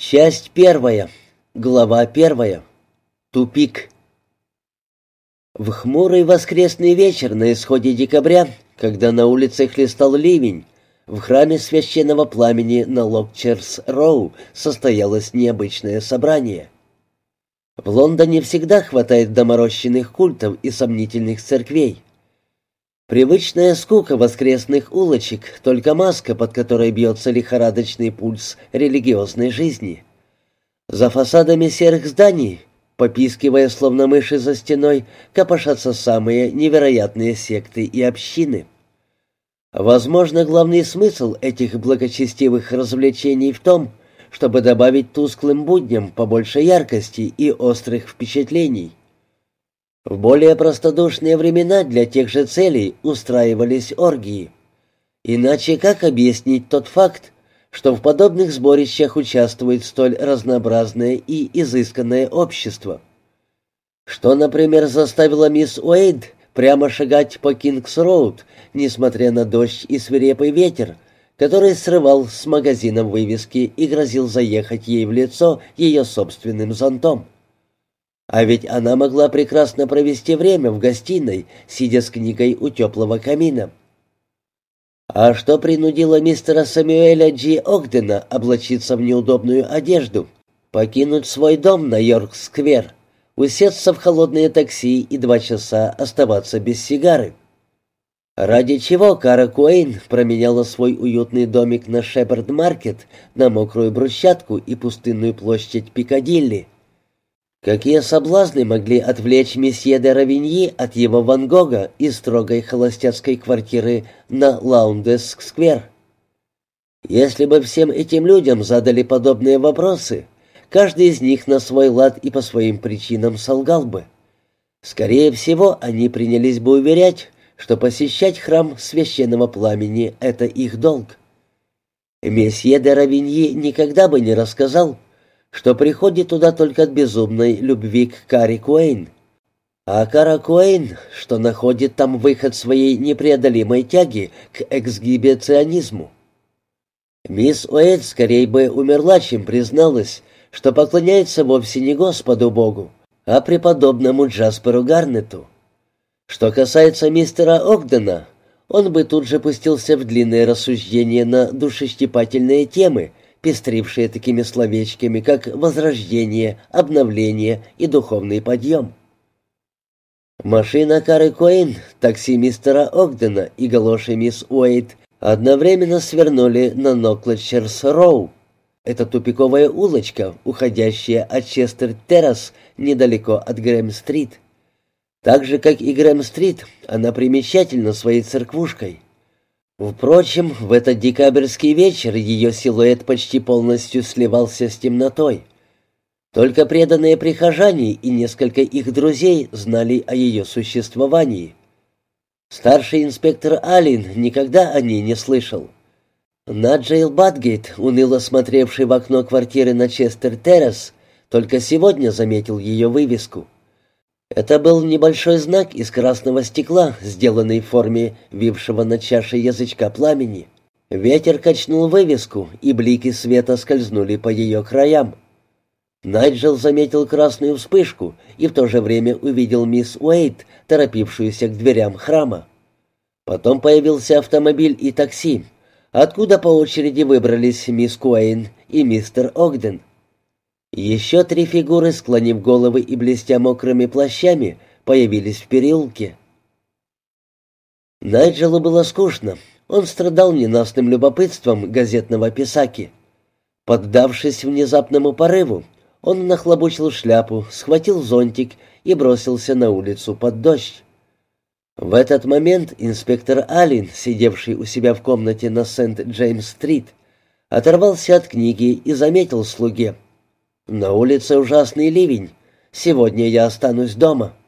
Часть первая. Глава первая. Тупик. В хмурый воскресный вечер на исходе декабря, когда на улице хлестал ливень, в храме священного пламени на Локчерс-Роу состоялось необычное собрание. В Лондоне всегда хватает доморощенных культов и сомнительных церквей. Привычная скука воскресных улочек — только маска, под которой бьется лихорадочный пульс религиозной жизни. За фасадами серых зданий, попискивая словно мыши за стеной, копошатся самые невероятные секты и общины. Возможно, главный смысл этих благочестивых развлечений в том, чтобы добавить тусклым будням побольше яркости и острых впечатлений. В более простодушные времена для тех же целей устраивались оргии. Иначе как объяснить тот факт, что в подобных сборищах участвует столь разнообразное и изысканное общество? Что, например, заставило мисс Уэйд прямо шагать по Кингс-Роуд, несмотря на дождь и свирепый ветер, который срывал с магазином вывески и грозил заехать ей в лицо ее собственным зонтом? А ведь она могла прекрасно провести время в гостиной, сидя с книгой у теплого камина. А что принудило мистера Сэмюэля Джи Огдена облачиться в неудобную одежду, покинуть свой дом на Йорк-сквер, усесться в холодное такси и 2 часа оставаться без сигары? Ради чего Кара Куэйн променяла свой уютный домик на Шепард-маркет на мокрую брусчатку и пустынную площадь Пикадилли? Какие соблазны могли отвлечь месье де Равиньи от его Ван Гога из строгой холостяцкой квартиры на Лаундеск-сквер? Если бы всем этим людям задали подобные вопросы, каждый из них на свой лад и по своим причинам солгал бы. Скорее всего, они принялись бы уверять, что посещать храм священного пламени — это их долг. Месье де Равиньи никогда бы не рассказал, что приходит туда только от безумной любви к Каре Куэйн, а Кара Куэйн, что находит там выход своей непреодолимой тяги к эксгибиционизму. Мисс Уэйд скорее бы умерла, чем призналась, что поклоняется вовсе не Господу Богу, а преподобному Джасперу Гарнету. Что касается мистера Огдена, он бы тут же пустился в длинные рассуждения на душещипательные темы, пестрившие такими словечками, как возрождение, обновление и духовный подъем. Машина Кары Куэйн, такси мистера Огдена и галоши мисс Уэйд одновременно свернули на Ноклетчерс-Роу. Это тупиковая улочка, уходящая от Честер-террас недалеко от Грэм-стрит. Так же, как и Грэм-стрит, она примечательна своей церквушкой. Впрочем, в этот декабрьский вечер ее силуэт почти полностью сливался с темнотой. Только преданные прихожане и несколько их друзей знали о ее существовании. Старший инспектор Аллен никогда о ней не слышал. Наджейл Бадгейт, уныло смотревший в окно квартиры на Честер-террас, только сегодня заметил ее вывеску. Это был небольшой знак из красного стекла, сделанный в форме вившего на чаше язычка пламени. Ветер качнул вывеску, и блики света скользнули по ее краям. Найджел заметил красную вспышку и в то же время увидел мисс Уэйд, торопившуюся к дверям храма. Потом появился автомобиль и такси, откуда по очереди выбрались мисс Куэйн и мистер Огден. Еще 3 фигуры, склонив головы и блестя мокрыми плащами, появились в переулке. Найджелу было скучно. Он страдал ненастным любопытством газетного писаки. Поддавшись внезапному порыву, он нахлобучил шляпу, схватил зонтик и бросился на улицу под дождь. В этот момент инспектор Аллен, сидевший у себя в комнате на Сент-Джеймс-стрит, оторвался от книги и заметил слуге: «На улице ужасный ливень. Сегодня я останусь дома».